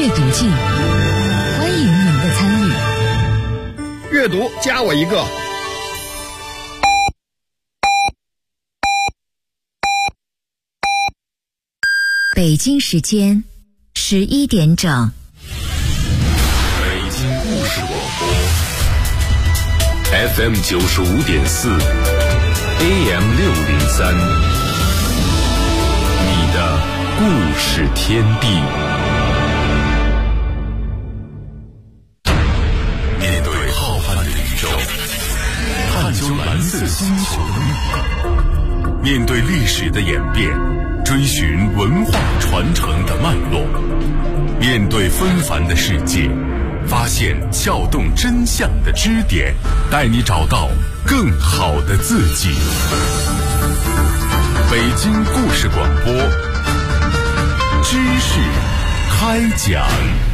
阅读季，欢迎您的参与。 阅读加我一个。 北京时间11点整。 北京故事广播 FM 95.4 AM 603，你的故事天地。面对浩瀚的宇宙，探究蓝色星球的秘密，面对历史的演变，追寻文化传承的脉络，面对纷繁的世界，发现撬动真相的支点，带你找到更好的自己。北京故事广播，知识开讲。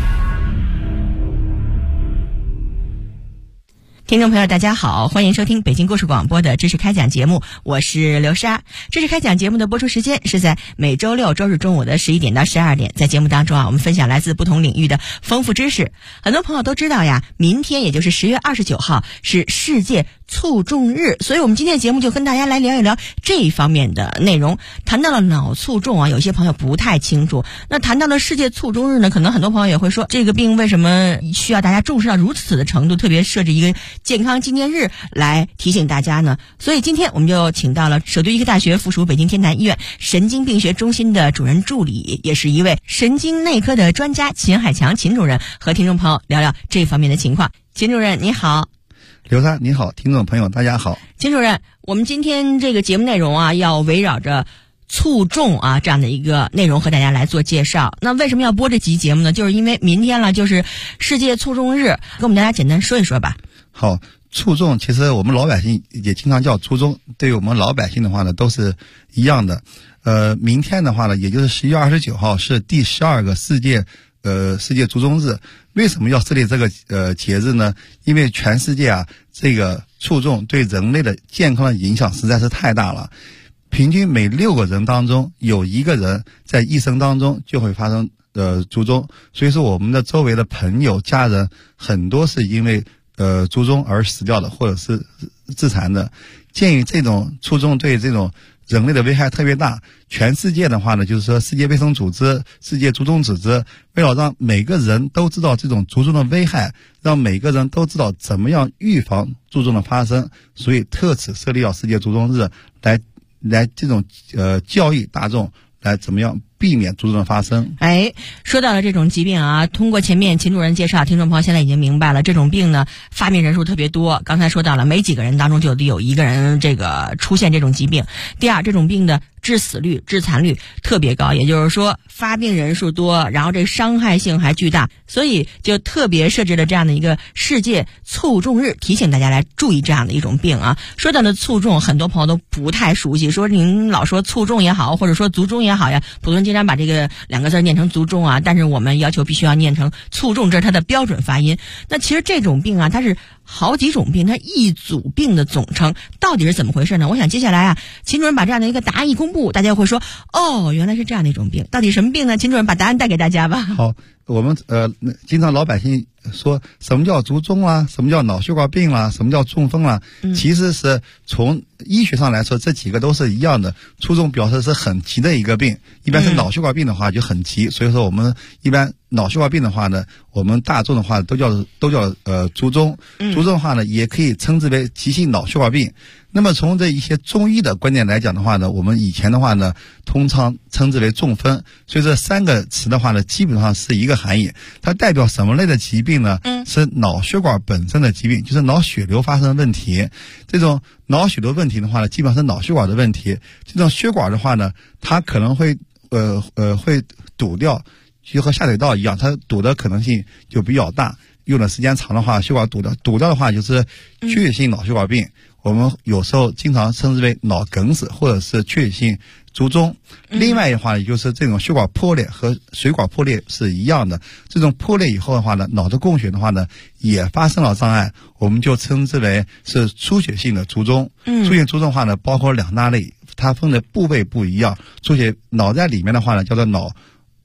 听众朋友大家好，欢迎收听北京故事广播的知识开讲节目，我是刘莎。知识开讲节目的播出时间是在每周六周日中午的11点到12点。在节目当中我们分享来自不同领域的丰富知识。很多朋友都知道呀，明天也就是10月29号是世界卒中日，所以我们今天的节目就跟大家来聊一聊这一方面的内容。谈到了脑卒中啊，有些朋友不太清楚。那谈到了世界卒中日呢，可能很多朋友也会说，这个病为什么需要大家重视到如此的程度，特别设置一个健康纪念日来提醒大家呢？所以今天我们就请到了首都医科大学附属北京天坛医院神经病学中心的主任助理，也是一位神经内科的专家秦海强秦主任，和听众朋友聊聊这方面的情况。秦主任你好。 刘莎你好，听众朋友大家好。 秦主任，我们今天这个节目内容啊，要围绕着卒中啊这样的一个内容和大家来做介绍。那为什么要播这期节目呢？就是因为明天了，就是世界卒中日，跟我们大家简单说一说吧。 好，卒中其实我们老百姓也经常叫卒中，对于我们老百姓的话呢都是一样的。明天的话呢，也就是11月29号是第12个世界卒中日。为什么要设立这个节日呢？因为全世界啊，这个卒中对人类的健康的影响实在是太大了。平均每6个人当中有1个人在一生当中就会发生卒中，所以说我们的周围的朋友家人很多是因为卒中而死掉的，或者是自残的。鉴于这种卒中对这种人类的危害特别大，全世界的话呢，就是说世界卫生组织、世界卒中组织为了让每个人都知道这种卒中的危害，让每个人都知道怎么样预防卒中的发生，所以特此设立了世界卒中日，来这种教育大众来怎么样避免卒中的发生。 说到了这种疾病啊，通过前面秦主任介绍，听众朋友现在已经明白了，这种病呢发病人数特别多。刚才说到了，没几个人当中就得有1个人这个出现这种疾病。第二，这种病的致死率、致残率特别高，也就是说发病人数多，然后这伤害性还巨大，所以就特别设置了这样的一个世界卒中日，提醒大家来注意这样的一种病啊。说到了卒中，很多朋友都不太熟悉，说您老说卒中也好，或者说卒中也好呀，普通人经常把这个2个字念成卒中啊，但是我们要求必须要念成卒中，这是它的标准发音。那其实这种病啊，它是好几种病，它一组病的总称，到底是怎么回事呢？我想接下来啊，秦主任把这样的一个答案一公布，大家会说，哦，原来是这样的一种病，到底什么病呢？秦主任把答案带给大家吧。 好，我们经常老百姓说什么叫卒中啊，什么叫脑血管病啦，什么叫中风啦，其实是从医学上来说，这几个都是一样的。卒中表示是很急的一个病，一般是脑血管病的话就很急，所以说我们一般脑血管病的话呢，我们大众的话都叫卒中。卒中的话呢，也可以称之为急性脑血管病。那么从这一些中医的观点来讲的话呢，我们以前的话呢，通常称之为中风。所以这3个词的话呢，基本上是一个含义。它代表什么类的疾病呢？是脑血管本身的疾病，就是脑血流发生问题。这种脑血流问题的话呢，基本上是脑血管的问题。这种血管的话呢，它可能会会堵掉，就和下水道一样，它堵的可能性就比较大。用的时间长的话，血管堵掉的话就是缺血性脑血管病。我们有时候经常称之为脑梗死或者是缺血性卒中。另外的话，也就是这种血管破裂和水管破裂是一样的。这种破裂以后的话呢，脑的供血的话呢也发生了障碍，我们就称之为是出血性的卒中。出血卒中的话呢，包括2大类，它分的部位不一样。出血脑在里面的话呢，叫做脑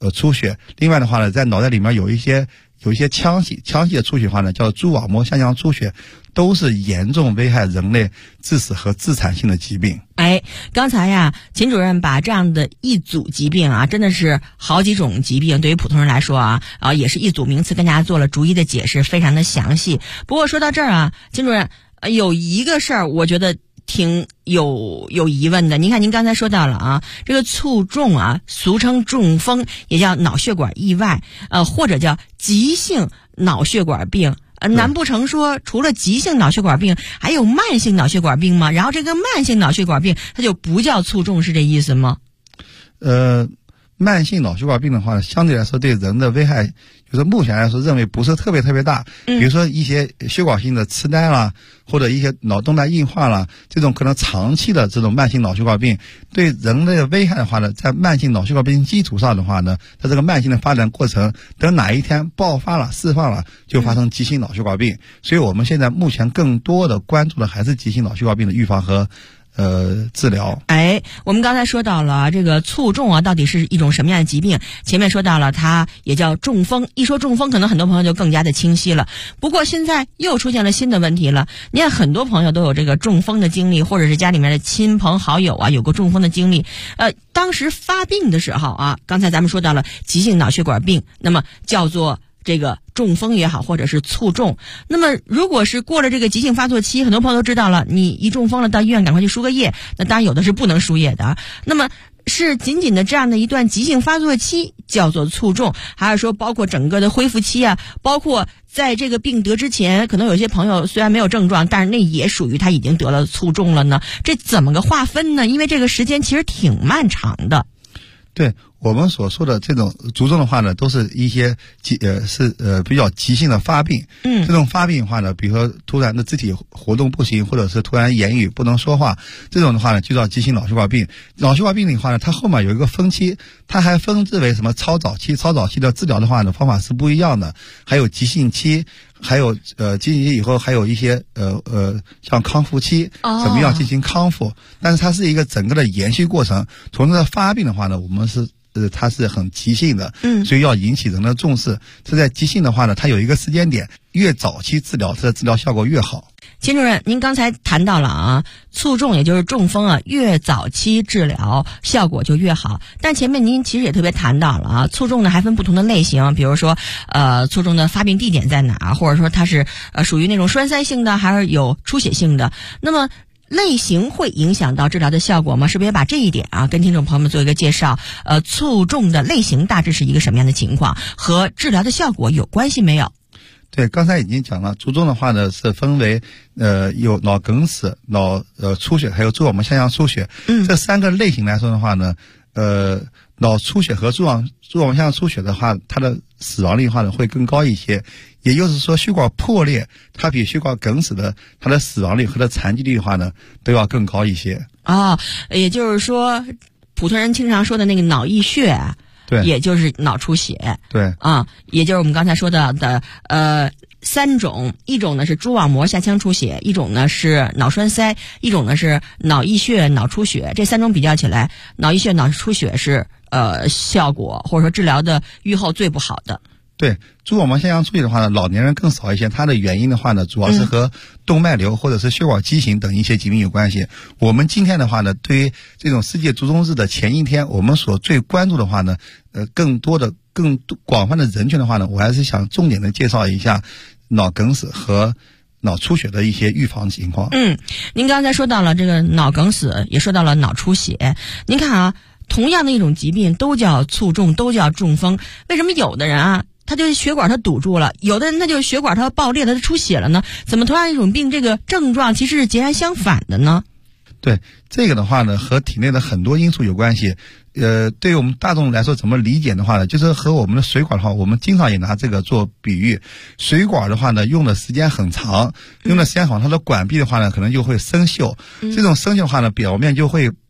出血。另外的话呢，在脑袋里面有一些腔隙的出血的话呢，叫蛛网膜下腔出血，都是严重危害人类致死和致残性的疾病。 刚才呀，秦主任把这样的一组疾病啊，真的是好几种疾病，对于普通人来说啊，也是一组名词，跟大家做了逐一的解释，非常的详细。不过说到这儿啊，秦主任有一个事儿，我觉得挺有疑问的。您看，您刚才说到了啊，这个卒中啊，俗称中风，也叫脑血管意外，或者叫急性脑血管病。难不成说除了急性脑血管病还有慢性脑血管病吗？然后这个慢性脑血管病它就不叫卒中，是这意思吗？ 慢性脑血管病的话，相对来说对人的危害，就是目前来说认为不是特别大。比如说一些血管性的痴呆啦，或者一些脑动脉硬化啦，这种可能长期的这种慢性脑血管病对人类的危害的话呢，在慢性脑血管病基础上的话呢，在这个慢性的发展过程，等哪一天爆发了释放了，就发生急性脑血管病。所以我们现在目前更多的关注的还是急性脑血管病的预防和治疗。 我们刚才说到了这个卒中啊，到底是一种什么样的疾病？前面说到了它也叫中风，一说中风，可能很多朋友就更加的清晰了。不过现在又出现了新的问题了。你看，很多朋友都有这个中风的经历，或者是家里面的亲朋好友啊有过中风的经历。当时发病的时候啊，刚才咱们说到了急性脑血管病，那么叫做这个中风也好，或者是卒中。那么如果是过了这个急性发作期，很多朋友都知道了，你一中风了，到医院赶快去输个液，那当然有的是不能输液的。那么是仅仅的这样的一段急性发作期叫做卒中，还是说包括整个的恢复期啊，包括在这个病得之前，可能有些朋友虽然没有症状，但是那也属于他已经得了卒中了呢？这怎么个划分呢？因为这个时间其实挺漫长的。 对，我们所说的这种卒中的话呢，都是一些比较急性的发病。这种发病的话呢，比如说突然的肢体活动不行，或者是突然言语不能说话，这种的话呢就叫急性脑血管病。脑血管病的话呢，它后面有一个分期，它还分支为什么超早期的治疗的话呢方法是不一样的，还有急性期，还有急性期以后还有一些像康复期，怎么样进行康复。但是它是一个整个的延续过程。从这个发病的话呢，我们是它是很急性的，所以要引起人的重视。这在急性的话呢，它有一个时间点，越早期治疗，它的治疗效果越好。 秦主任，您刚才谈到了啊，卒中也就是中风啊，越早期治疗效果就越好。但前面您其实也特别谈到了啊，卒中呢还分不同的类型，比如说卒中的发病地点在哪，或者说它是属于那种栓塞性的，还是有出血性的。那么类型会影响到治疗的效果吗？是不是也把这一点啊跟听众朋友们做一个介绍？卒中的类型大致是一个什么样的情况，和治疗的效果有关系没有？ 对，刚才已经讲了，卒中的话呢是分为有脑梗死、脑出血，还有蛛网膜下腔出血。这三个类型来说的话呢，脑出血和蛛网膜下腔出血的话，它的死亡率的话呢会更高一些。也就是说，血管破裂它比血管梗死的它的死亡率和它残疾率的话呢都要更高一些。 也就是说，普通人经常说的那个脑溢血， 对， 也就是脑出血。 对也就是我们刚才说到的三种，一种呢是蛛网膜下腔出血，一种呢是脑栓塞，一种呢是脑溢血、脑出血。这三种比较起来，脑溢血、脑出血是效果或者说治疗的预后最不好的。 对，蛛网膜下腔出血的话呢，老年人更少一些，它的原因的话呢，主要是和动脉瘤或者是血管畸形等一些疾病有关系。我们今天的话呢，对于这种世界卒中日的前一天，我们所最关注的话呢，更广泛的人群的话呢，我还是想重点的介绍一下脑梗死和脑出血的一些预防情况。 您刚才说到了这个脑梗死，也说到了脑出血。您看啊，同样的一种疾病都叫卒中，都叫中风，为什么有的人啊他就血管他堵住了，有的人他就血管他爆裂了，他出血了呢？怎么同样一种病，这个症状其实是截然相反的呢？ 对，这个的话呢，和体内的很多因素有关系。对于我们大众来说，怎么理解的话呢，就是和我们的水管的话，我们经常也拿这个做比喻。水管的话呢，用的时间很长，它的管壁的话呢，可能就会生锈。这种生锈的话呢，表面就会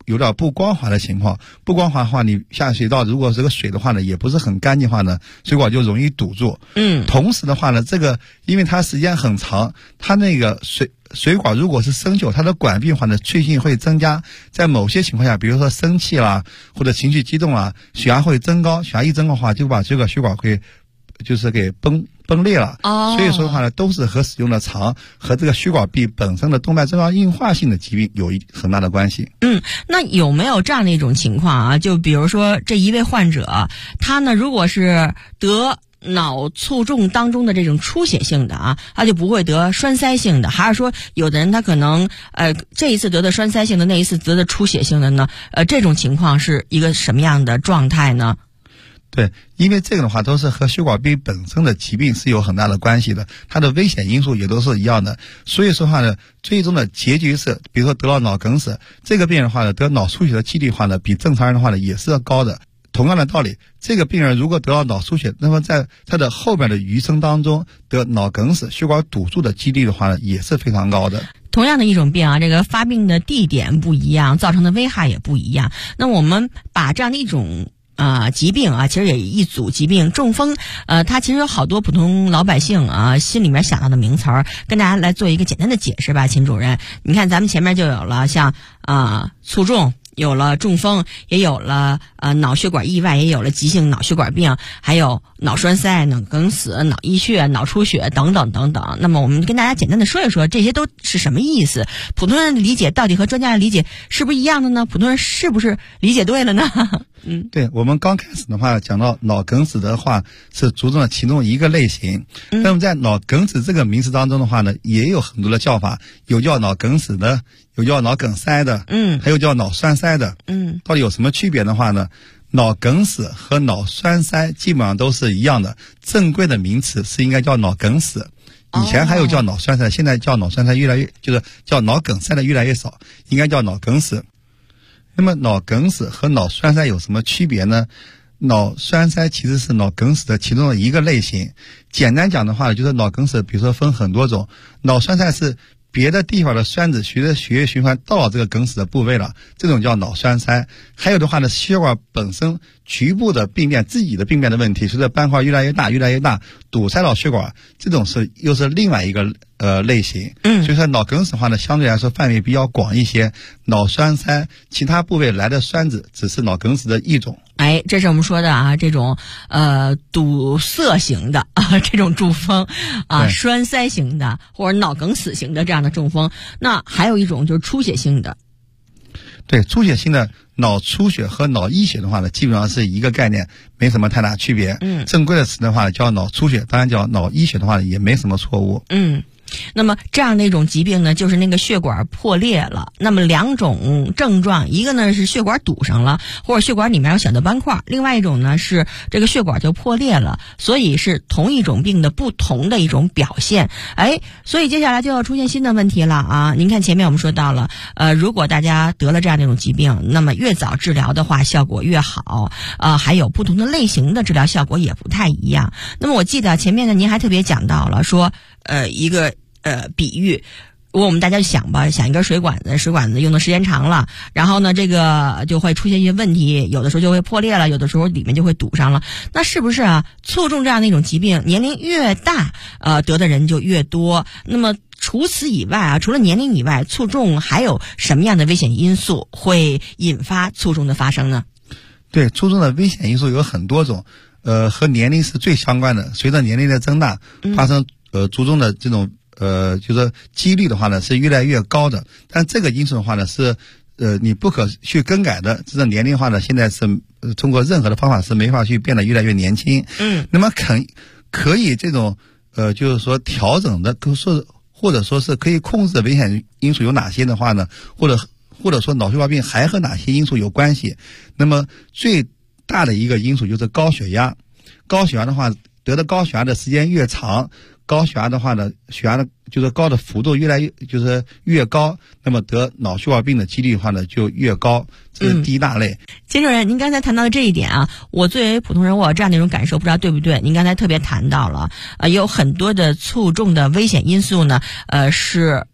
有点不光滑的情况，不光滑的话，你下水道如果这个水的话呢，也不是很干净的话呢，水管就容易堵住。同时的话呢，这个因为它时间很长，它那个水管如果是生锈，它的管壁的话呢，脆性会增加。在某些情况下，比如说生气啦，或者情绪激动啦，血压会增高，血压一增高的话，就把这个血管会就是给崩裂了。所以说的话呢，都是和使用的长和这个血管壁本身的动脉粥样硬化性的疾病有很大的关系。 那有没有这样的一种情况啊？就比如说这一位患者，他呢如果是得脑卒中当中的这种出血性的啊，他就不会得栓塞性的，还是说有的人他可能这一次得的栓塞性的，那一次得的出血性的呢？这种情况是一个什么样的状态呢？ 对，因为这个的话都是和血管壁本身的疾病是有很大的关系的，它的危险因素也都是一样的。所以说话呢，最终的结局是，比如说得了脑梗死，这个病人的话呢，得脑出血的几率的话呢，比正常人的话呢也是要高的。同样的道理，这个病人如果得到脑出血，那么在他的后边的余生当中得脑梗死、血管堵住的几率的话呢，也是非常高的。 同样的一种病啊，这个发病的地点不一样，造成的危害也不一样。那我们把这样的一种疾病啊，其实也一组疾病，中风，它其实有好多普通老百姓啊心里面想到的名词儿，跟大家来做一个简单的解释吧，秦主任。你看咱们前面就有了像卒中，有了中风，也有了脑血管意外，也有了急性脑血管病，还有脑栓塞、脑梗死、脑溢血、脑出血等等等等。那么我们跟大家简单的说一说，这些都是什么意思？普通人的理解到底和专家的理解是不是一样的呢？普通人是不是理解对了呢？ 对，我们刚开始的话讲到脑梗死的话是卒中的其中一个类型。那么在脑梗死这个名词当中的话呢，也有很多的叫法，有叫脑梗死的，有叫脑梗塞的，还有叫脑栓塞的。到底有什么区别的话呢？脑梗死和脑栓塞基本上都是一样的，正规的名词是应该叫脑梗死。以前还有叫脑栓塞，现在叫脑栓塞就是叫脑梗塞的越来越少，应该叫脑梗死。那么脑梗死和脑栓塞有什么区别呢？脑栓塞其实是脑梗死的其中的一个类型。简单讲的话，就是脑梗死比如说分很多种，脑栓塞是别的地方的栓子随着血液循环到了这个梗死的部位了，这种叫脑栓塞。还有的话呢，血管本身局部的病变，自己的病变的问题，随着斑块越来越大，堵塞到血管，这种又是另外一个类型。所以说脑梗死的话呢，相对来说范围比较广一些。脑栓塞其他部位来的栓子只是脑梗死的一种。 这是我们说的啊，这种堵塞型的这种中风栓塞型的或者脑梗死型的这样的中风。那还有一种就是出血性的。 对，出血性的脑出血和脑溢血的话呢，基本上是一个概念，没什么太大区别。正规的词的话叫脑出血，当然叫脑溢血的话也没什么错误。 那么这样的一种疾病呢，就是那个血管破裂了。那么两种症状，一个呢是血管堵上了，或者血管里面有小的斑块；另外一种呢是这个血管就破裂了，所以是同一种病的不同的一种表现。所以接下来就要出现新的问题了啊！您看前面我们说到了，如果大家得了这样的一种疾病，那么越早治疗的话效果越好，还有不同的类型的治疗效果也不太一样。那么我记得前面呢您还特别讲到了说，一个比喻，我们大家想吧，想一根水管子用的时间长了，然后呢这个就会出现一些问题，有的时候就会破裂了，有的时候里面就会堵上了。那是不是啊，卒中这样的一种疾病年龄越大得的人就越多？那么除此以外啊，除了年龄以外，卒中还有什么样的危险因素会引发卒中的发生呢？ 对，卒中的危险因素有很多种，和年龄是最相关的。随着年龄的增大，发生卒中的这种就是几率的话呢是越来越高的。但这个因素的话呢是你不可去更改的。这个年龄的话呢，现在是通过任何的方法是没法去变得越来越年轻。那么可以这种就是说调整的，或者说是可以控制的危险因素有哪些的话呢？或者说脑血管病还和哪些因素有关系？那么最大的一个因素就是高血压。高血压的话，得的高血压的时间越长，高血压的话呢，血压的就是高的幅度越高，那么得脑血管病的几率的话呢就越高，这是第一大类。 秦主任，您刚才谈到的这一点啊，我作为普通人我有这样的一种感受，不知道对不对？您刚才特别谈到了有很多的卒中的危险因素呢，是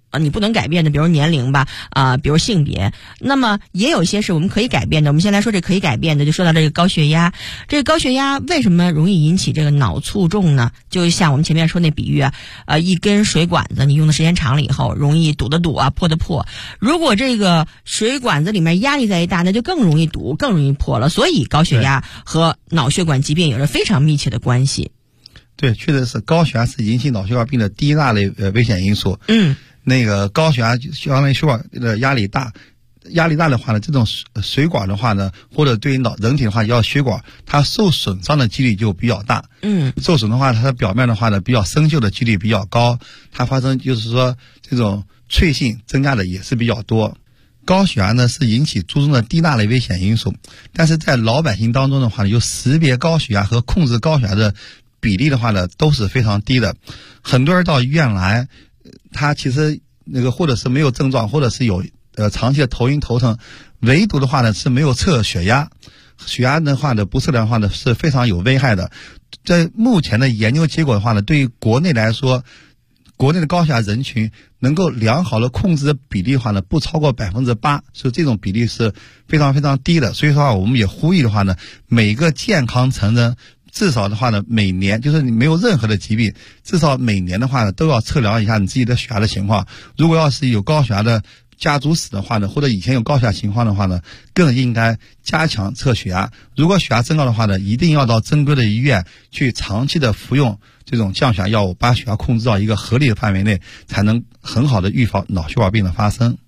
你不能改变的，比如年龄吧，比如性别。那么也有一些是我们可以改变的。我们先来说这可以改变的，就说到这个高血压。这个高血压为什么容易引起这个脑卒中呢？就像我们前面说那比喻一根水管子，你用的时间长了以后，容易堵的堵啊，破的破。如果这个水管子里面压力再一大，那就更容易堵，更容易破了。所以高血压和脑血管疾病有着非常密切的关系。 对，确实是高血压是引起脑血管病的第一大类危险因素。那个高血压相当于血管的压力大的话呢，这种水管的话呢，或者对于人体的话，要血管它受损伤的几率就比较大。受损的话，它的表面的话呢，比较生锈的几率比较高，它发生就是说这种脆性增加的也是比较多。高血压呢是引起卒中的第一大类危险因素，但是在老百姓当中的话呢，有识别高血压和控制高血压的比例的话呢，都是非常低的。很多人到医院来，他其实那个或者是没有症状，或者是有长期的头晕头疼，唯独的话呢是没有测血压。血压的话呢不测量的话呢是非常有危害的。在目前的研究结果的话呢，对于国内来说，国内的高血压人群能够良好的控制的比例的话呢，不超过8%，所以这种比例是非常非常低的。所以说我们也呼吁的话呢，每个健康成人至少的话呢，每年就是你没有任何的疾病，至少每年的话呢，都要测量一下你自己的血压的情况。如果要是有高血压的家族史的话呢，或者以前有高血压情况的话呢，更应该加强测血压。如果血压增高的话呢，一定要到正规的医院去长期的服用这种降血压药物，把血压控制到一个合理的范围内，才能很好的预防脑血管病的发生。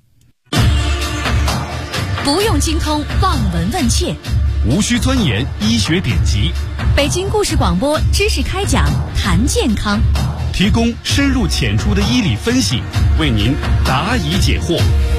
不用精通望闻问切， 无需钻研医学典籍， 北京故事广播知识开讲，谈健康， 提供深入浅出的医理分析，为您答疑解惑。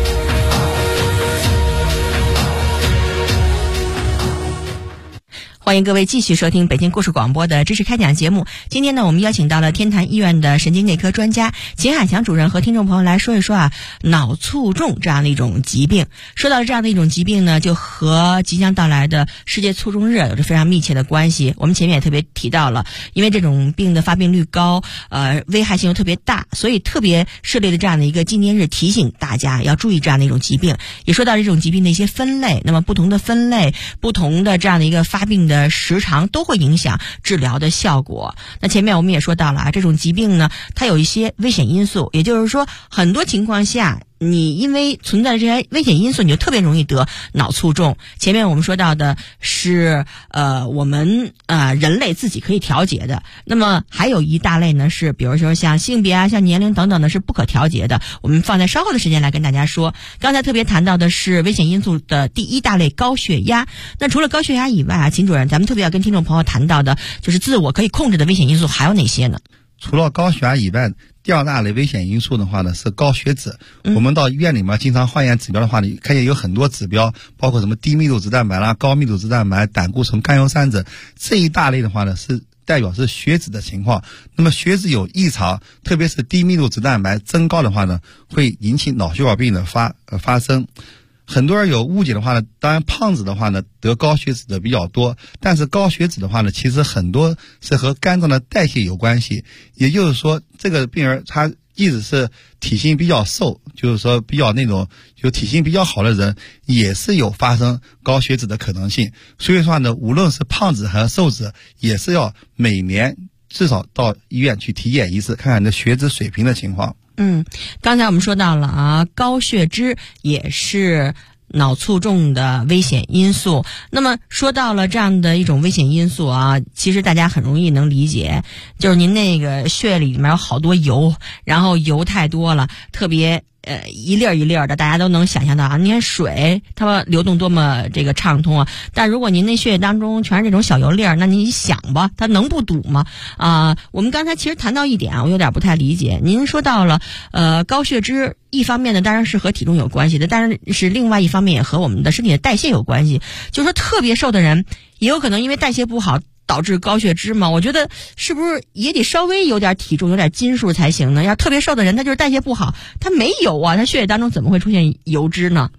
欢迎各位继续收听北京故事广播的知识开讲节目。今天呢，我们邀请到了天坛医院的神经内科专家秦海强主任和听众朋友来说一说脑卒中这样的一种疾病。说到这样的一种疾病呢，就和即将到来的世界卒中日有着非常密切的关系。我们前面也特别提到了，因为这种病的发病率高，危害性又特别大，所以特别设立了这样的一个纪念日，提醒大家要注意这样的一种疾病。也说到这种疾病的一些分类，那么不同的分类，不同的这样的一个发病的时长都会影响治疗的效果。那前面我们也说到了这种疾病呢，它有一些危险因素，也就是说很多情况下你因为存在这些危险因素，你就特别容易得脑卒中。前面我们说到的是我们人类自己可以调节的，那么还有一大类呢是比如说像性别像年龄等等的是不可调节的，我们放在稍后的时间来跟大家说。刚才特别谈到的是危险因素的第一大类高血压。那除了高血压以外秦主任，咱们特别要跟听众朋友谈到的就是自我可以控制的危险因素还有哪些呢？ 除了高血压以外，第二大类危险因素的话呢是高血脂。我们到医院里面经常化验指标的话呢，看见有很多指标，包括什么低密度脂蛋白啦、高密度脂蛋白、胆固醇、甘油三酯，这一大类的话呢是代表是血脂的情况。那么血脂有异常，特别是低密度脂蛋白增高的话呢，会引起脑血管病的发生。很多人有误解的话呢，当然胖子的话呢得高血脂的比较多，但是高血脂的话呢，其实很多是和肝脏的代谢有关系。也就是说，这个病人他即使是体型比较瘦，就是说比较那种就体型比较好的人，也是有发生高血脂的可能性。所以说呢，无论是胖子还是瘦子，也是要每年至少到医院去体检一次，看看你的血脂水平的情况。 刚才我们说到了高血脂也是脑卒中的危险因素。那么说到了这样的一种危险因素其实大家很容易能理解，就是您那个血液里面有好多油，然后油太多了，特别一粒一粒的，大家都能想象到你看水它们流动多么这个畅通但如果您那血液当中全是这种小油粒儿，那你想吧，它能不堵吗？我们刚才其实谈到一点我有点不太理解。您说到了高血脂，一方面呢当然是和体重有关系的，但是另外一方面也和我们的身体的代谢有关系。就是说特别瘦的人也有可能因为代谢不好导致高血脂嘛，我觉得是不是也得稍微有点体重有点斤数才行呢？要特别瘦的人他就是代谢不好，他没油他血液当中怎么会出现油脂呢？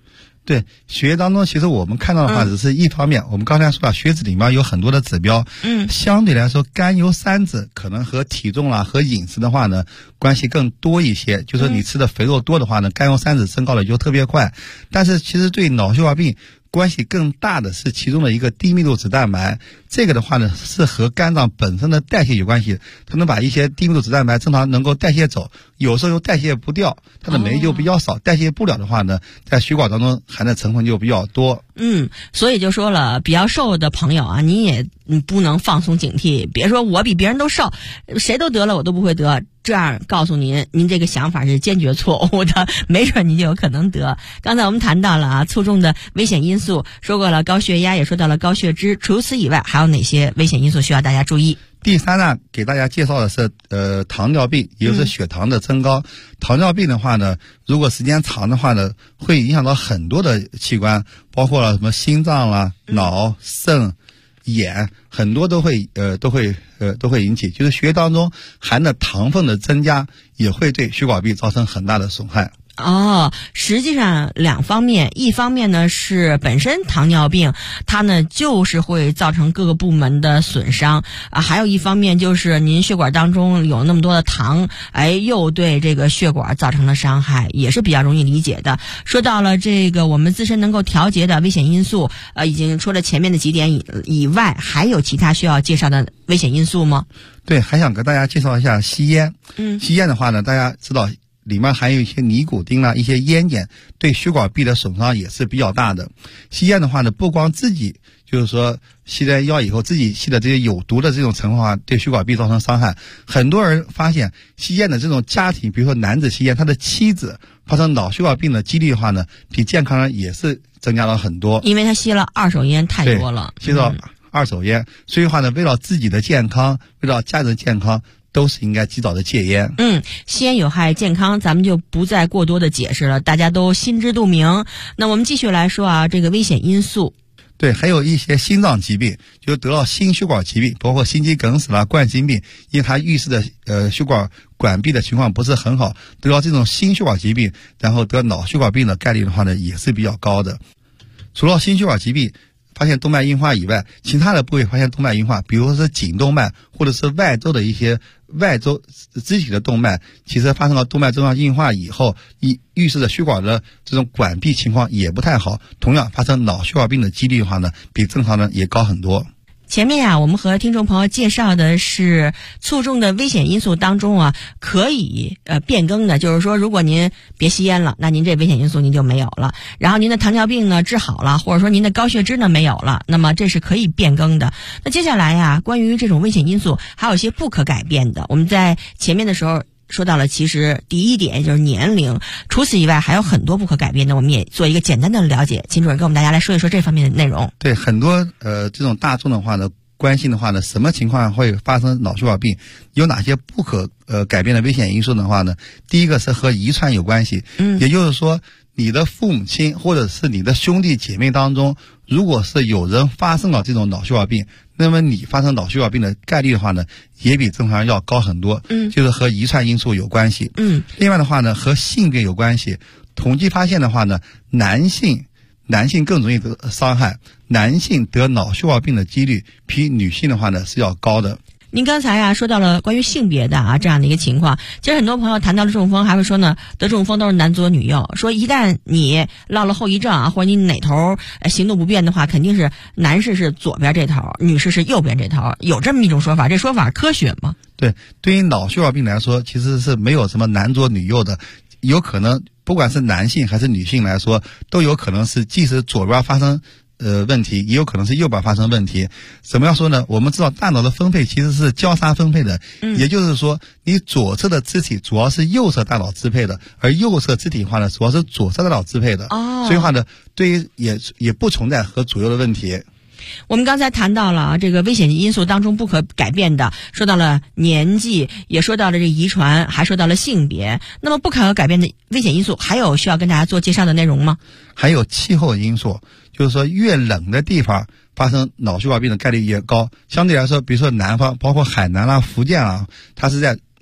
对，血液当中其实我们看到的话只是一方面，我们刚才说了，血脂里面有很多的指标，相对来说甘油三酯可能和体重啦和饮食的话呢关系更多一些，就是说你吃的肥肉多的话呢，甘油三酯升高的就特别快。但是其实对脑血管病关系更大的是其中的一个低密度脂蛋白，这个的话呢是和肝脏本身的代谢有关系，它能把一些低密度脂蛋白正常能够代谢走，有时候又代谢不掉，它的酶就比较少，代谢不了的话呢，在血管当中含的成分就比较多。 所以就说了，比较瘦的朋友啊，你也不能放松警惕，别说我比别人都瘦，谁都得了我都不会得，这样告诉您这个想法是坚决错误的，没准您就有可能得。刚才我们谈到了啊，卒中的危险因素，说过了高血压，也说到了高血脂，除此以外还有哪些危险因素需要大家注意？ 第三呢，给大家介绍的是糖尿病，也就是血糖的增高。糖尿病的话呢，如果时间长的话呢，会影响到很多的器官，包括了什么心脏啦、脑、肾、眼，很多都会引起。就是血液当中含的糖分的增加，也会对血管壁造成很大的损害。 实际上两方面，一方面呢是本身糖尿病它呢就是会造成各个部门的损伤还有一方面就是您血管当中有那么多的糖，又对这个血管造成了伤害，也是比较容易理解的。说到了这个我们自身能够调节的危险因素，已经说了前面的几点以外，还有其他需要介绍的危险因素吗？ 对，还想跟大家介绍一下吸烟。吸烟的话呢，大家知道里面含有一些尼古丁啦，一些烟碱，对血管壁的损伤也是比较大的。吸烟的话呢，不光自己就是说吸了药以后自己吸的这些有毒的这种成分的话，对血管壁造成伤害。很多人发现吸烟的这种家庭，比如说男子吸烟，他的妻子发生脑血管病的几率的话呢，比健康人也是增加了很多。 因为他吸了二手烟太多了， 吸到二手烟，所以的话呢，为了自己的健康，为了家人的健康，都是应该及早的戒烟。 吸烟有害健康，咱们就不再过多的解释了，大家都心知肚明。那我们继续来说啊，这个危险因素。 对，还有一些心脏疾病，就得到心血管疾病，包括心肌梗死啦、冠心病，因为它预示的血管管壁的情况不是很好，得到这种心血管疾病，然后得脑血管病的概率的话呢，也是比较高的。除了心血管疾病发现动脉硬化以外，其他的部位发现动脉硬化，比如说是颈动脉或者是外周的一些外周肢体的动脉，其实发生了动脉粥样硬化以后，预示着血管的这种管壁情况也不太好，同样发生脑血管病的几率的话呢，比正常人也高很多。 前面呀，我们和听众朋友介绍的是卒中的危险因素当中啊，可以变更的，就是说如果您别吸烟了，那您这危险因素您就没有了。然后您的糖尿病呢治好了，或者说您的高血脂呢没有了，那么这是可以变更的。那接下来呀，关于这种危险因素还有一些不可改变的，我们在前面的时候说到了，其实第一点就是年龄，除此以外还有很多不可改变的，我们也做一个简单的了解。秦主任跟我们大家来说一说这方面的内容。 对，很多这种大众的话呢，关心的话呢，什么情况会发生脑血管病，有哪些不可改变的危险因素的话呢，第一个是和遗传有关系，也就是说你的父母亲或者是你的兄弟姐妹当中，如果是有人发生了这种脑血管病，那么你发生脑血管病的概率的话呢，也比正常人要高很多。就是和遗传因素有关系。另外的话呢，和性别有关系。统计发现的话呢，男性更容易得伤害，男性得脑血管病的几率比女性的话呢是要高的。 您刚才说到了关于性别的这样的一个情况，其实很多朋友谈到了中风，还会说呢，得中风都是男左女右，说一旦你落了后遗症或者你哪头行动不便的话，肯定是男士是左边这头，女士是右边这头，有这么一种说法，这说法科学吗？ 对，对于脑血管病来说，其实是没有什么男左女右的，有可能不管是男性还是女性来说，都有可能是即使左边发生问题，也有可能是右边发生问题。怎么样说呢？我们知道大脑的分配其实是交叉分配的，也就是说你左侧的肢体主要是右侧大脑支配的，而右侧肢体的话呢，主要是左侧大脑支配的。所以的话呢，对于也不存在和左右的问题。 我们刚才谈到了这个危险因素当中不可改变的，说到了年纪，也说到了这遗传，还说到了性别。那么不可改变的危险因素还有需要跟大家做介绍的内容吗？ 还有气候因素，就是说越冷的地方发生脑血管病的概率越高。相对来说，比如说南方，包括海南啦、福建啦，它是在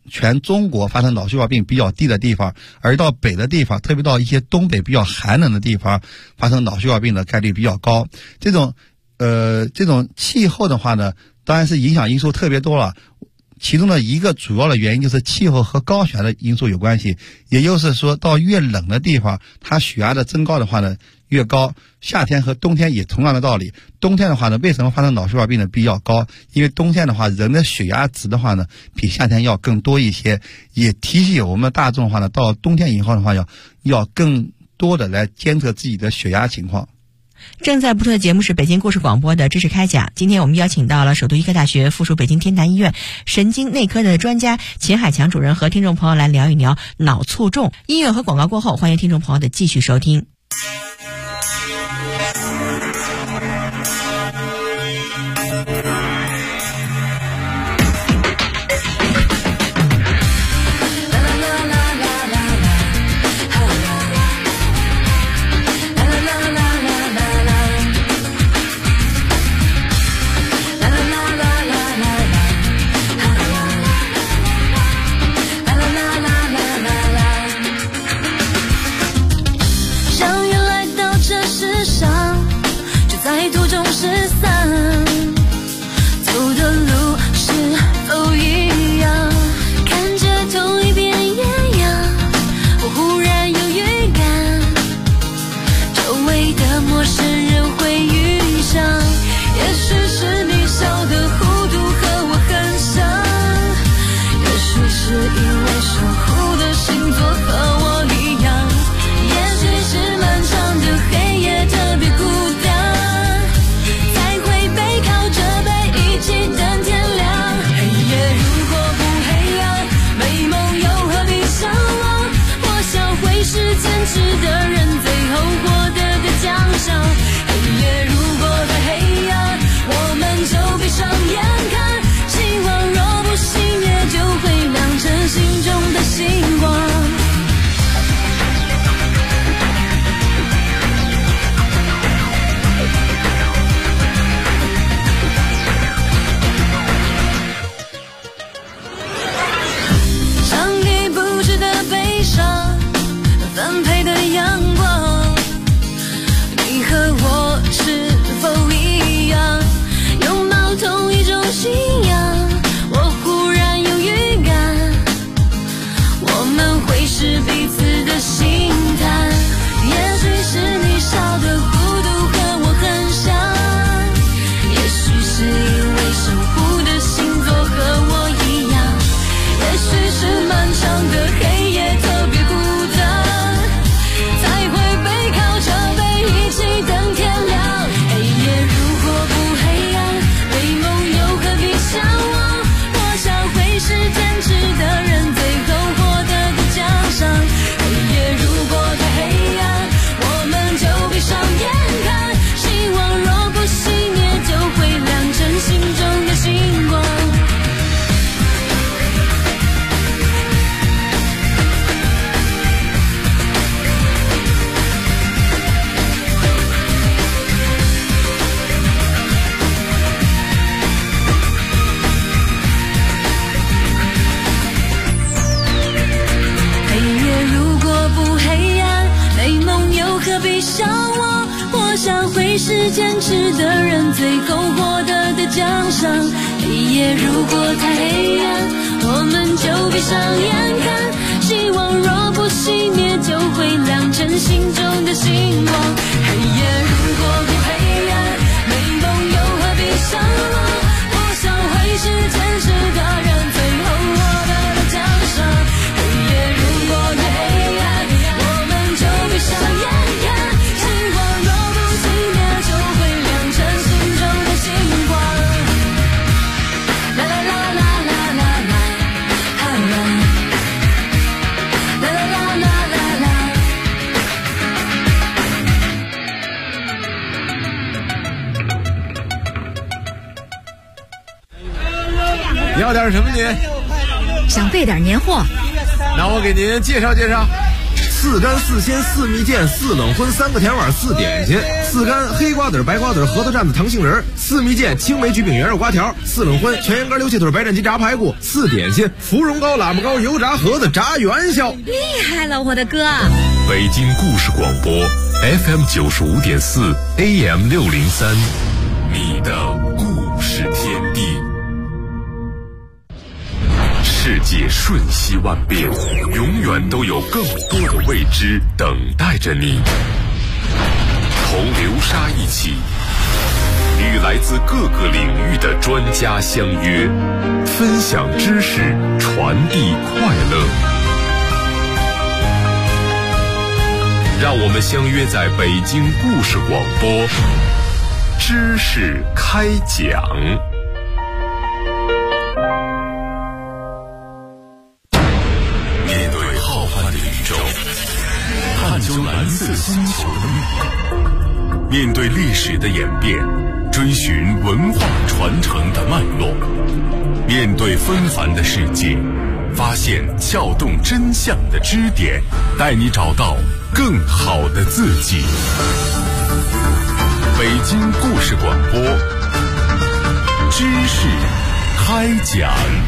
全中国发生脑血管病比较低的地方，而到北的地方，特别到一些东北比较寒冷的地方，发生脑血管病的概率比较高。这种气候的话呢，当然是影响因素特别多了。其中的一个主要的原因就是气候和高血压的因素有关系，也就是说到越冷的地方，它血压的增高的话呢越高。夏天和冬天也同样的道理，冬天的话呢，为什么发生脑血管病的比较高？因为冬天的话，人的血压值的话呢，比夏天要更多一些。也提醒我们大众的话呢，到冬天以后的话要更多的来监测自己的血压情况。 正在播出的节目是北京故事广播的知识开讲。今天我们邀请到了首都医科大学附属北京天坛医院神经内科的专家秦海强主任和听众朋友来聊一聊脑卒中。音乐和广告过后，欢迎听众朋友的继续收听。 是坚持的人最后获得的奖赏。黑夜如果太黑暗，我们就闭上眼看，希望若不熄灭，就会亮成心中的星光。黑夜如果不黑暗，美梦又何必向往？我想会是坚持的人最后获得的奖赏。黑夜如果太黑暗，我们就闭上眼看，希望若不熄灭，就会亮成心中的星光。啦啦啦啦啦啦啦，啦啦啦啦啦啦。 你要点什么您？ 想备点年货。 那我给您介绍介绍。 4干4鲜4蜜饯4冷荤3个甜碗4点心，4干黑瓜子白瓜子核桃蘸子糖杏仁，4蜜饯青梅焗饼圆肉瓜条，4冷荤全羊肝溜切腿白斩鸡炸排骨，4点心芙蓉糕喇叭糕油炸盒子炸元宵。 厉害了，我的哥！ 北京故事广播 FM 95.4 AM 603，你的故事天地。世界瞬息万变，永远都有更多的未知等待着你。同流沙一起，与来自各个领域的专家相约，分享知识，传递快乐。让我们相约在北京故事广播，知识开讲。面对浩瀚的宇宙，探究蓝色星球的秘密，面对历史的演变，追寻文化传承的脉络，面对纷繁的世界，发现撬动真相的支点，带你找到更好的自己。北京故事广播，知识开讲。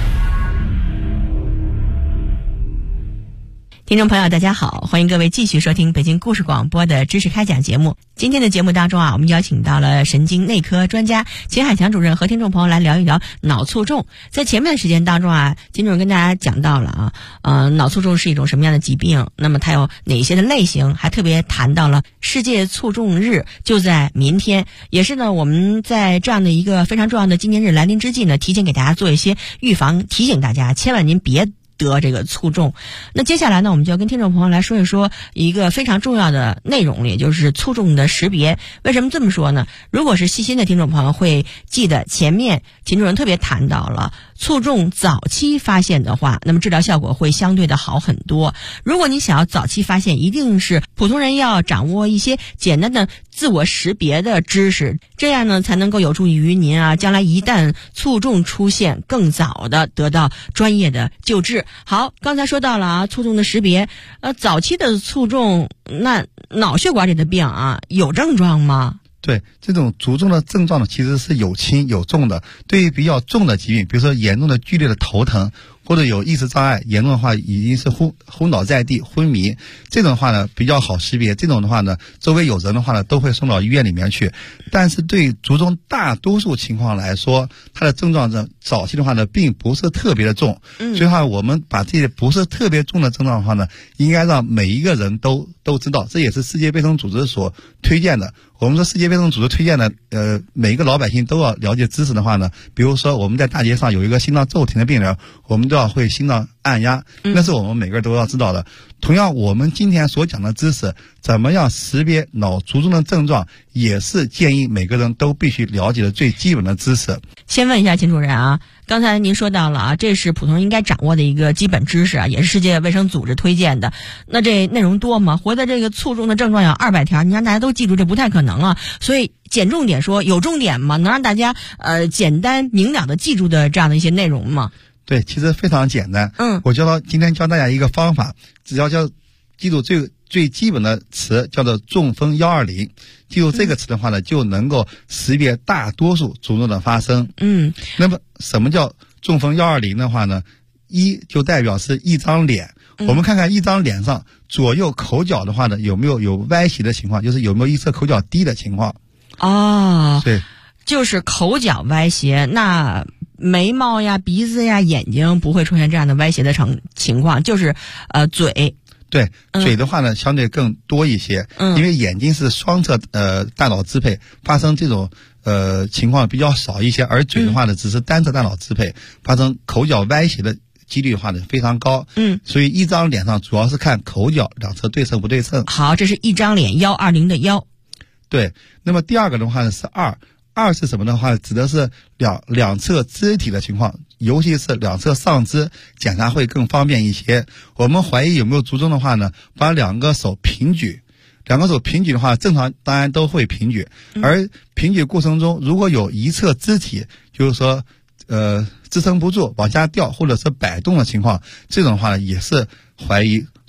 听众朋友大家好，欢迎各位继续收听北京故事广播的知识开讲节目。今天的节目当中我们邀请到了神经内科专家秦海强主任和听众朋友来聊一聊脑卒中。在前面的时间当中秦主任跟大家讲到了脑卒中是一种什么样的疾病，那么它有哪些的类型，还特别谈到了世界卒中日就在明天，也是呢我们在这样的一个非常重要的纪念日来临之际呢，提前给大家做一些预防，提醒大家千万您别得这个卒中。那接下来呢，我们就要跟听众朋友来说一说一个非常重要的内容，也就是卒中的识别。为什么这么说呢？如果是细心的听众朋友会记得前面秦主任特别谈到了卒中早期发现的话，那么治疗效果会相对的好很多。如果你想要早期发现，一定是普通人要掌握一些简单的自我识别的知识，这样呢才能够有助于您将来一旦卒中出现，更早的得到专业的救治。好，刚才说到了卒中的识别，早期的卒中，那脑血管里的病有症状吗？ 对，这种卒中的症状呢，其实是有轻有重的。对于比较重的疾病，比如说严重的剧烈的头疼，或者有意识障碍，严重的话已经是昏倒在地、昏迷，这种的话呢比较好识别。这种的话呢，周围有人的话呢，都会送到医院里面去。但是对卒中大多数情况来说，它的症状早期的话呢，并不是特别的重。所以的话，我们把这些不是特别重的症状的话呢，应该让每一个人都知道，这也是世界卫生组织所推荐的。我们说世界卫生组织推荐的，每一个老百姓都要了解知识的话呢，比如说我们在大街上有一个心脏骤停的病人，我们都要会心脏按压，那是我们每个人都要知道的。同样，我们今天所讲的知识，怎么样识别脑卒中的症状，也是建议每个人都必须了解的最基本的知识。 先问一下秦主任刚才您说到了这是普通人应该掌握的一个基本知识也是世界卫生组织推荐的。那这内容多吗？活的这个卒中的症状有200条，你让大家都记住，这不太可能所以捡重点说，有重点吗？能让大家简单明了的记住的这样的一些内容吗？ 对，其实非常简单。我今天教大家一个方法，只要记住最基本的词叫做中风120，记住这个词的话呢，就能够识别大多数卒中的发生。那么什么叫中风120的话呢？一就代表是一张脸，我们看看一张脸上左右口角的话呢，有没有歪斜的情况，就是有没有一侧口角低的情况。对， 就是口角歪斜，那眉毛呀、鼻子呀、眼睛不会出现这样的歪斜的情况，就是嘴。 对，嘴的话呢相对更多一些，因为眼睛是双侧大脑支配，发生这种情况比较少一些，而嘴的话呢只是单侧大脑支配，发生口角歪斜的几率的话呢非常高。所以一张脸上主要是看口角两侧对称不对称。 好，这是一张脸120的1。 对，那么第二个的话呢是2是什么的话，指的是两侧肢体的情况，尤其是两侧上肢检查会更方便一些。我们怀疑有没有卒中的话呢，把两个手平举的话，正常当然都会平举，而平举过程中如果有一侧肢体就是说支撑不住往下掉或者是摆动的情况，这种的话呢也是怀疑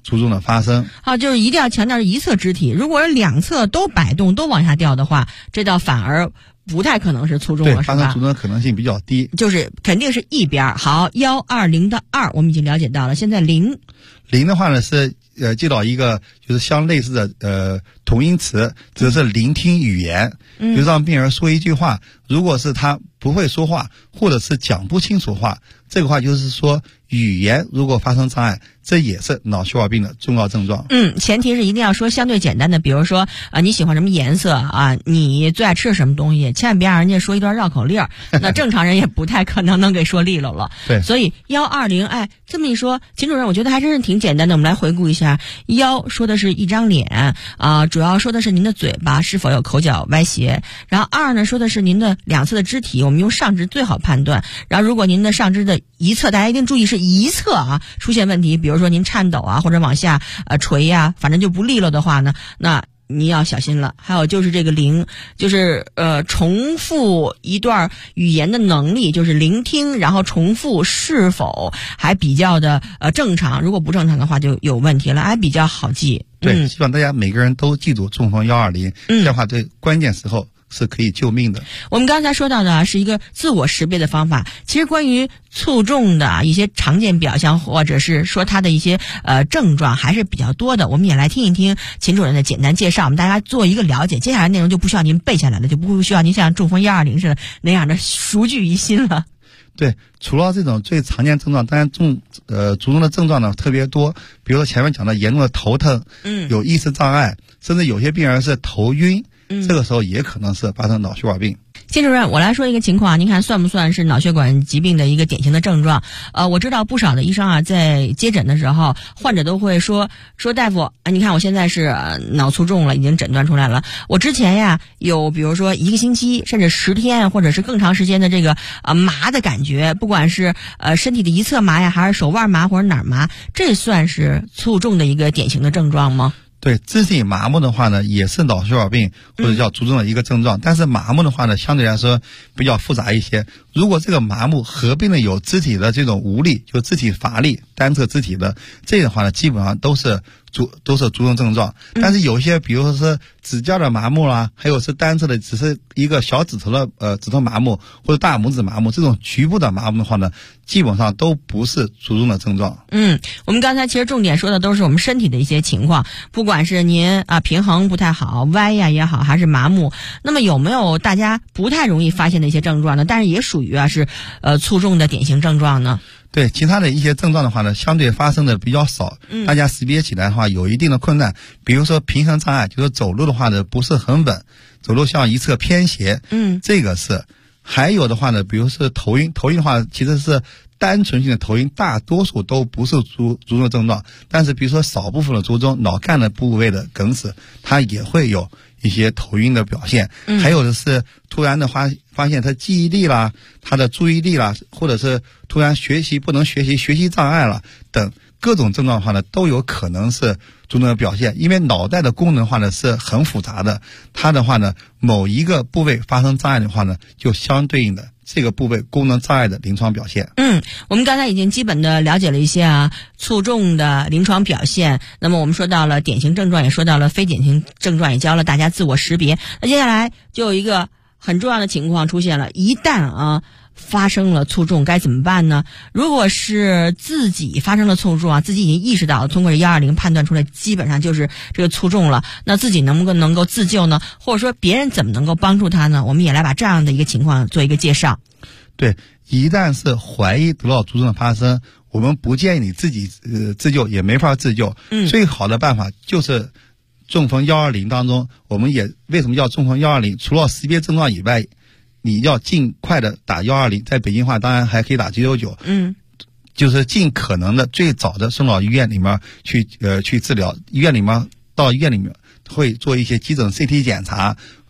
卒中的发生。 好，就是一定要强调一侧肢体，如果两侧都摆动都往下掉的话，这倒反而不太可能是卒中了， 对， 是吧？ 发生卒中的可能性比较低， 就是肯定是一边。好，120的2我们已经了解到了，现在0 的话呢是接到一个就是相类似的同音词，指的是聆听语言，比如让病人说一句话，如果是他不会说话或者是讲不清楚话，这个话就是说语言如果发生障碍，这也是脑血管病的重要症状。 前提是一定要说相对简单的，比如说你喜欢什么颜色啊，你最爱吃什么东西，千万别让人家说一段绕口令儿，那正常人也不太可能给说利落了。 对， 所以120，这么一说，秦主任，我觉得还真是挺简单的。我们来回顾一下，1说的是一张脸主要说的是您的嘴巴是否有口角歪斜，然后2呢说的是您的两侧的肢体，我们用上肢最好判断，然后如果您的上肢的一侧，大家一定注意是一侧出现问题，比如说您颤抖或者往下垂反正就不利落的话呢，那你要小心了。还有就是这个0，就是重复一段语言的能力，就是聆听，然后重复是否还比较的正常，如果不正常的话就有问题了，还比较好记。 对，希望大家每个人都记住中风120，这样的话对关键时候是可以救命的。 我们刚才说到的是一个自我识别的方法，其实关于卒中的一些常见表象，或者是说它的一些症状还是比较多的，我们也来听一听秦主任的简单介绍，我们大家做一个了解。接下来内容就不需要您背下来了，就不需要您像中风120似的那样的熟具于心了。 对，除了这种最常见症状，当然卒中的症状呢特别多，比如说前面讲的严重的头疼，有意识障碍，甚至有些病人是头晕，这个时候也可能是发生脑血管病。 金主任，我来说一个情况，您看算不算是脑血管疾病的一个典型的症状？我知道不少的医生在接诊的时候，患者都会说大夫你看我现在是脑卒中了，已经诊断出来了。我之前有比如说1个星期甚至10天或者是更长时间的这个麻的感觉，不管是身体的一侧麻还是手腕麻或者哪儿麻，这算是卒中的一个典型的症状吗？ 对，肢体麻木的话呢，也是脑血管病或者叫卒中的一个症状，但是麻木的话呢，相对来说比较复杂一些。如果这个麻木合并了有肢体的这种无力，就肢体乏力，单侧肢体的，这的话呢，基本上都是卒中症状。但是有些，比如说是指甲的麻木啦，还有是单侧的，只是一个小指头的指头麻木或者大拇指麻木，这种局部的麻木的话呢，基本上都不是卒中的症状。 我们刚才其实重点说的都是我们身体的一些情况，不管是您平衡不太好，歪也好，还是麻木，那么有没有大家不太容易发现的一些症状呢？但是也属于是卒中的典型症状呢？ 对，其他的一些症状的话呢，相对发生的比较少，大家识别起来的话有一定的困难。比如说平衡障碍，就是走路的话呢不是很稳，走路向一侧偏斜，这个是。还有的话呢，比如是头晕的话其实是单纯性的头晕，大多数都不是卒中的症状，但是比如说少部分的卒中，脑干的部位的梗死，它也会有一些头晕的表现。还有的是突然的发现他记忆力啦，他的注意力啦，或者是突然不能学习障碍了等各种症状的话呢，都有可能是卒中的表现。因为脑袋的功能的话呢是很复杂的，它的话呢某一个部位发生障碍的话呢，就相对应的这个部位功能障碍的临床表现。 我们刚才已经基本的了解了一些卒中的临床表现，那么我们说到了典型症状，也说到了非典型症状，也教了大家自我识别。那接下来就有一个很重要的情况出现了，一旦发生了卒中该怎么办呢？如果是自己发生了卒中自己已经意识到了，通过120判断出来基本上就是这个卒中了，那自己能够自救呢？或者说别人怎么能够帮助他呢？我们也来把这样的一个情况做一个介绍。 对，一旦是怀疑得到卒中的发生，我们不建议你自己自救，也没法自救。最好的办法就是中风120当中，我们也为什么叫中风120？除了识别症状以外，你要尽快的打120，在北京话当然还可以打999。就是尽可能的最早的送到医院里面去治疗。到医院里面会做一些急诊 CT 检查，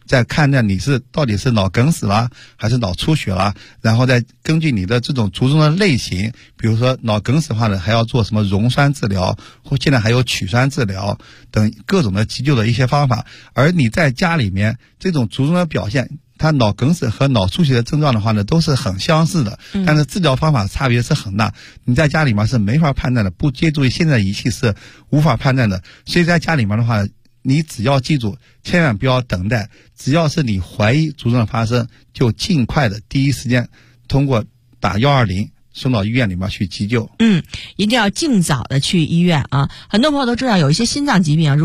再看看你到底是脑梗死啦还是脑出血啦，然后再根据你的这种卒中的类型，比如说脑梗死的话呢，还要做什么溶栓治疗，或现在还有取栓治疗等各种的急救的一些方法。而你在家里面这种卒中的表现，它脑梗死和脑出血的症状的话呢，都是很相似的，但是治疗方法差别是很大。你在家里面是没法判断的，不借助于现在仪器是无法判断的。所以在家里面的话，你只要记住，千万不要等待，只要是你怀疑卒中的发生，就尽快的第一时间通过打120送到医院里面去急救。 一定要尽早的去医院啊！很多朋友都知道有一些心脏疾病啊，